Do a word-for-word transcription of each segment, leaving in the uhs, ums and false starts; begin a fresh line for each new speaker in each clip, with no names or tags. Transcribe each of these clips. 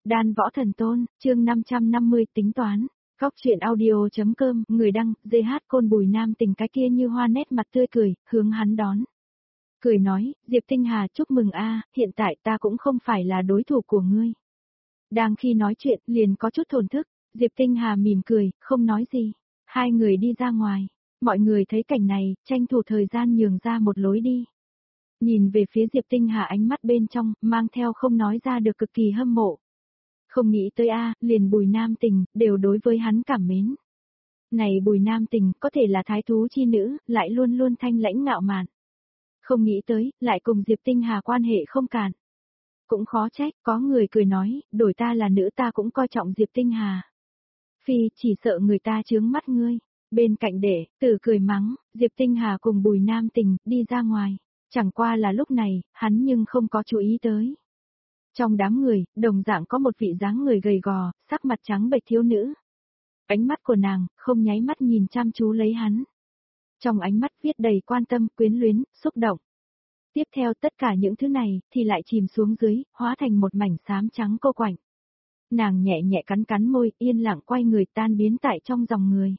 Đan Võ Thần Tôn, chương năm trăm năm mươi tính toán. Góc truyện audio.com, người đăng, giê hát Côn Bùi Nam Tình cái kia như hoa nét mặt tươi cười, hướng hắn đón. Cười nói, Diệp Tinh Hà chúc mừng a, hiện tại ta cũng không phải là đối thủ của ngươi. Đang khi nói chuyện, liền có chút thổn thức, Diệp Tinh Hà mỉm cười, không nói gì. Hai người đi ra ngoài, mọi người thấy cảnh này, tranh thủ thời gian nhường ra một lối đi. Nhìn về phía Diệp Tinh Hà ánh mắt bên trong, mang theo không nói ra được cực kỳ hâm mộ. Không nghĩ tới a, liền Bùi Nam Tình, đều đối với hắn cảm mến. Này Bùi Nam Tình, có thể là thái thú chi nữ, lại luôn luôn thanh lãnh ngạo mạn. Không nghĩ tới, lại cùng Diệp Tinh Hà quan hệ không cạn. Cũng khó trách, có người cười nói, đổi ta là nữ ta cũng coi trọng Diệp Tinh Hà. Phi, chỉ sợ người ta chướng mắt ngươi. Bên cạnh để, tử cười mắng, Diệp Tinh Hà cùng Bùi Nam Tình, đi ra ngoài. Chẳng qua là lúc này, hắn nhưng không có chú ý tới. Trong đám người, đồng dạng có một vị dáng người gầy gò, sắc mặt trắng bệch thiếu nữ. Ánh mắt của nàng, không nháy mắt nhìn chăm chú lấy hắn. Trong ánh mắt viết đầy quan tâm, quyến luyến, xúc động. Tiếp theo tất cả những thứ này, thì lại chìm xuống dưới, hóa thành một mảnh xám trắng cô quạnh. Nàng nhẹ nhẹ cắn cắn môi, yên lặng quay người tan biến tại trong dòng người.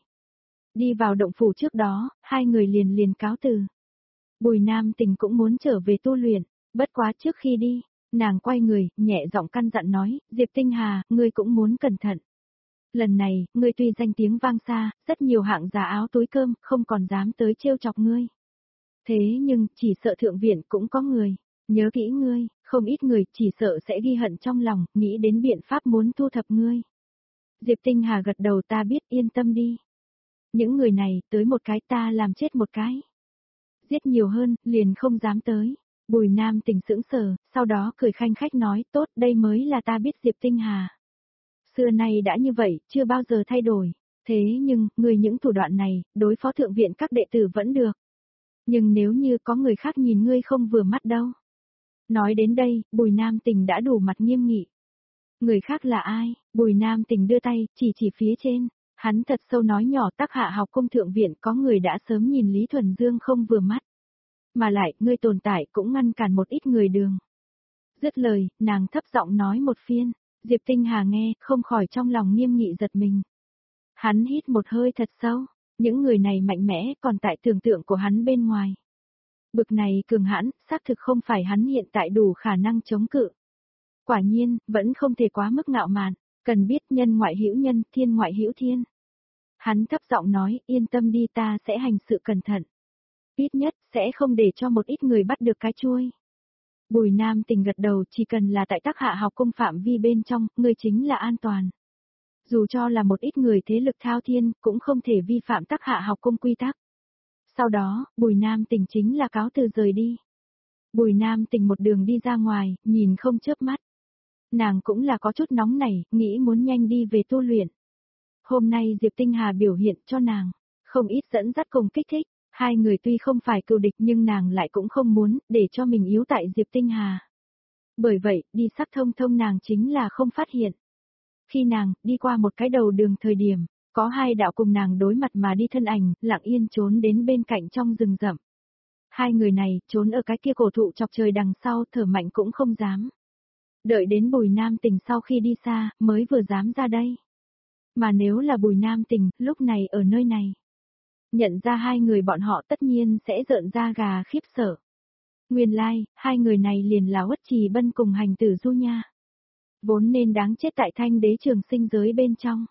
Đi vào động phủ trước đó, hai người liền liền cáo từ. Bùi Nam Tình cũng muốn trở về tu luyện, bất quá trước khi đi, nàng quay người, nhẹ giọng căn dặn nói, Diệp Tinh Hà, ngươi cũng muốn cẩn thận. Lần này, ngươi tuy danh tiếng vang xa, rất nhiều hạng giá áo túi cơm, không còn dám tới trêu chọc ngươi. Thế nhưng, chỉ sợ thượng viện cũng có người, nhớ kỹ ngươi, không ít người chỉ sợ sẽ ghi hận trong lòng, nghĩ đến biện pháp muốn thu thập ngươi. Diệp Tinh Hà gật đầu, ta biết, yên tâm đi. Những người này, tới một cái ta làm chết một cái. Giết nhiều hơn, liền không dám tới. Bùi Nam Tình sững sờ, sau đó cười khanh khách nói, tốt, đây mới là ta biết Diệp Tinh Hà. Xưa nay đã như vậy, chưa bao giờ thay đổi. Thế nhưng, người những thủ đoạn này, đối phó thượng viện các đệ tử vẫn được. Nhưng nếu như có người khác nhìn ngươi không vừa mắt đâu. Nói đến đây, Bùi Nam Tình đã đủ mặt nghiêm nghị. Người khác là ai? Bùi Nam Tình đưa tay, chỉ chỉ phía trên. Hắn thật sâu nói nhỏ, Tắc Hạ học cung thượng viện có người đã sớm nhìn Lý Thuần Dương không vừa mắt. Mà lại, ngươi tồn tại cũng ngăn cản một ít người đường. Dứt lời, nàng thấp giọng nói một phiên. Diệp Tinh Hà nghe, không khỏi trong lòng nghiêm nghị giật mình. Hắn hít một hơi thật sâu. Những người này mạnh mẽ còn tại tưởng tượng của hắn bên ngoài. Bực này cường hãn, xác thực không phải hắn hiện tại đủ khả năng chống cự. Quả nhiên, vẫn không thể quá mức ngạo mạn, cần biết nhân ngoại hữu nhân, thiên ngoại hữu thiên. Hắn thấp giọng nói, yên tâm đi, ta sẽ hành sự cẩn thận. Ít nhất, sẽ không để cho một ít người bắt được cái chuôi. Bùi Nam Tình gật đầu, chỉ cần là tại Tắc Hạ học cung phạm vi bên trong, người chính là an toàn. Dù cho là một ít người thế lực thao thiên, cũng không thể vi phạm Tắc Hạ học cung quy tắc. Sau đó, Bùi Nam Tình chính là cáo từ rời đi. Bùi Nam Tình một đường đi ra ngoài, nhìn không chớp mắt. Nàng cũng là có chút nóng nảy, nghĩ muốn nhanh đi về tu luyện. Hôm nay Diệp Tinh Hà biểu hiện cho nàng, không ít dẫn dắt cùng kích thích. Hai người tuy không phải cừu địch nhưng nàng lại cũng không muốn để cho mình yếu tại Diệp Tinh Hà. Bởi vậy, đi sắc thông thông nàng chính là không phát hiện. Khi nàng đi qua một cái đầu đường thời điểm, có hai đạo cùng nàng đối mặt mà đi thân ảnh, lặng yên trốn đến bên cạnh trong rừng rậm. Hai người này trốn ở cái kia cổ thụ chọc trời đằng sau, thở mạnh cũng không dám. Đợi đến Bùi Nam Tình sau khi đi xa, mới vừa dám ra đây. Mà nếu là Bùi Nam Tình, lúc này ở nơi này. Nhận ra hai người bọn họ tất nhiên sẽ rợn da gà khiếp sợ. Nguyên lai, like, hai người này liền là Uất Trì Bân cùng hành tử Du Nha. Vốn nên đáng chết tại Thanh Đế Trường Sinh giới bên trong.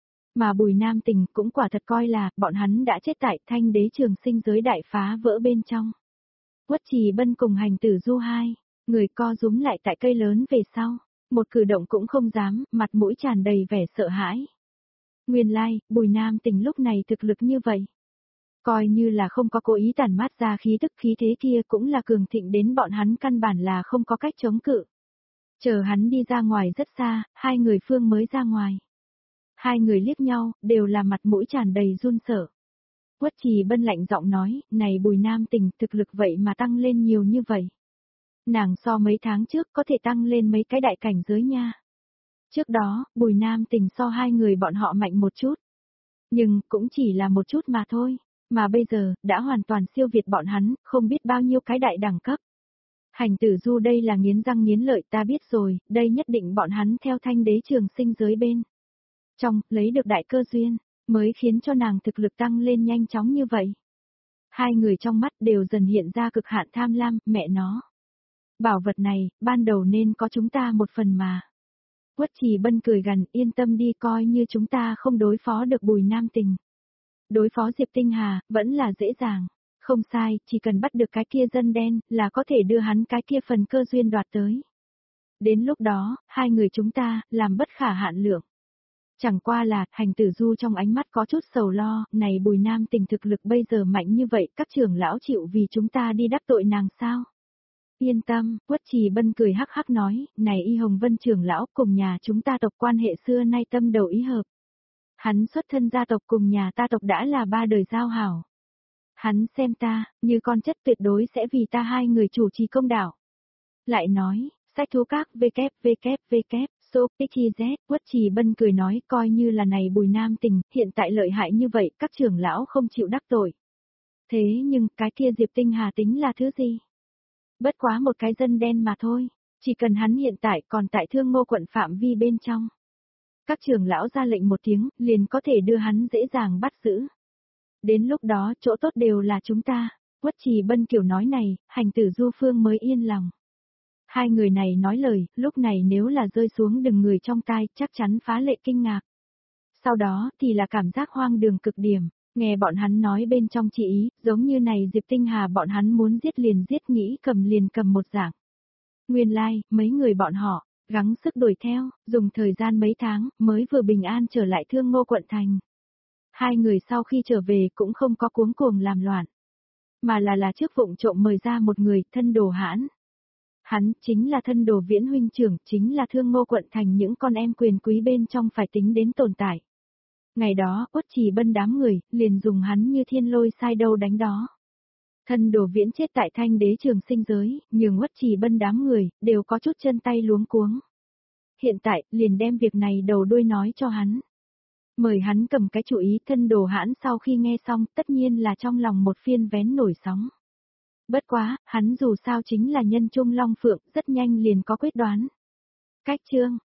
Mà Bùi Nam Tình cũng quả thật coi là bọn hắn đã chết tại Thanh Đế Trường Sinh giới đại phá vỡ bên trong. Uất Trì Bân cùng hành tử Du hai, người co rúm lại tại cây lớn về sau, một cử động cũng không dám, mặt mũi tràn đầy vẻ sợ hãi. Nguyên lai, like, Bùi Nam Tình lúc này thực lực như vậy. Coi như là không có cố ý tản mát ra khí tức khí thế kia cũng là cường thịnh đến bọn hắn căn bản là không có cách chống cự. Chờ hắn đi ra ngoài rất xa, hai người phương mới ra ngoài. Hai người liếc nhau, đều là mặt mũi tràn đầy run sợ. Uất Trì Bân lạnh giọng nói, này Bùi Nam Tình thực lực vậy mà tăng lên nhiều như vậy. Nàng so mấy tháng trước có thể tăng lên mấy cái đại cảnh giới nha. Trước đó, Bùi Nam Tình so hai người bọn họ mạnh một chút. Nhưng, cũng chỉ là một chút mà thôi. Mà bây giờ, đã hoàn toàn siêu việt bọn hắn, không biết bao nhiêu cái đại đẳng cấp. Hành Tử Du đây là nghiến răng nghiến lợi, ta biết rồi, đây nhất định bọn hắn theo Thanh Đế Trường Sinh giới bên trong, lấy được đại cơ duyên, mới khiến cho nàng thực lực tăng lên nhanh chóng như vậy. Hai người trong mắt đều dần hiện ra cực hạn tham lam, mẹ nó. Bảo vật này, ban đầu nên có chúng ta một phần mà. Quất Trì Bân cười gằn, yên tâm đi, coi như chúng ta không đối phó được Bùi Nam Tình. Đối phó Diệp Tinh Hà, vẫn là dễ dàng. Không sai, chỉ cần bắt được cái kia dân đen, là có thể đưa hắn cái kia phần cơ duyên đoạt tới. Đến lúc đó, hai người chúng ta, làm bất khả hạn lượng. Chẳng qua là, Hành Tử Du trong ánh mắt có chút sầu lo, này Bùi Nam Tình thực lực bây giờ mạnh như vậy, các trưởng lão chịu vì chúng ta đi đắc tội nàng sao? Yên tâm, Quất Trì Bân cười hắc hắc nói, này Y Hồng Vân trưởng lão cùng nhà chúng ta tộc quan hệ xưa nay tâm đầu ý hợp. Hắn xuất thân gia tộc cùng nhà ta tộc đã là ba đời giao hảo. Hắn xem ta, như con chất tuyệt đối sẽ vì ta hai người chủ trì công đạo. Lại nói, sách thú các www, so, xyz, Quất Trì Bân cười nói, coi như là này Bùi Nam Tình, hiện tại lợi hại như vậy, các trưởng lão không chịu đắc tội. Thế nhưng, cái kia Diệp Tinh Hà tính là thứ gì? Bất quá một cái dân đen mà thôi, chỉ cần hắn hiện tại còn tại Thương Ngô quận phạm vi bên trong. Các trưởng lão ra lệnh một tiếng, liền có thể đưa hắn dễ dàng bắt giữ. Đến lúc đó, chỗ tốt đều là chúng ta. Quất Trì Bân kiểu nói này, Hành Tử Du Phương mới yên lòng. Hai người này nói lời, lúc này nếu là rơi xuống đừng người trong tai, chắc chắn phá lệ kinh ngạc. Sau đó, thì là cảm giác hoang đường cực điểm, nghe bọn hắn nói bên trong chỉ ý, giống như này Diệp Tinh Hà bọn hắn muốn giết liền giết, nghĩ cầm liền cầm một dạng. Nguyên lai, like, mấy người bọn họ, gắng sức đuổi theo, dùng thời gian mấy tháng, mới vừa bình an trở lại Thương Ngô quận thành. Hai người sau khi trở về cũng không có cuống cuồng làm loạn, mà là là trước vụng trộm mời ra một người, Thân Đồ Hãn. Hắn, chính là Thân Đồ Viễn huynh trưởng, chính là Thương Ngô quận thành những con em quyền quý bên trong phải tính đến tồn tại. Ngày đó, Quất Trì Bân đám người, liền dùng hắn như thiên lôi sai đâu đánh đó. Thân Đồ Viễn chết tại Thanh Đế Trường Sinh giới, nhường Quất Trì Bân đám người, đều có chút chân tay luống cuống. Hiện tại, liền đem việc này đầu đuôi nói cho hắn. Mời hắn cầm cái chủ ý. Thân Đồ Hãn sau khi nghe xong, tất nhiên là trong lòng một phiên vén nổi sóng. Bất quá, hắn dù sao chính là nhân trung long phượng, rất nhanh liền có quyết đoán. Cách chương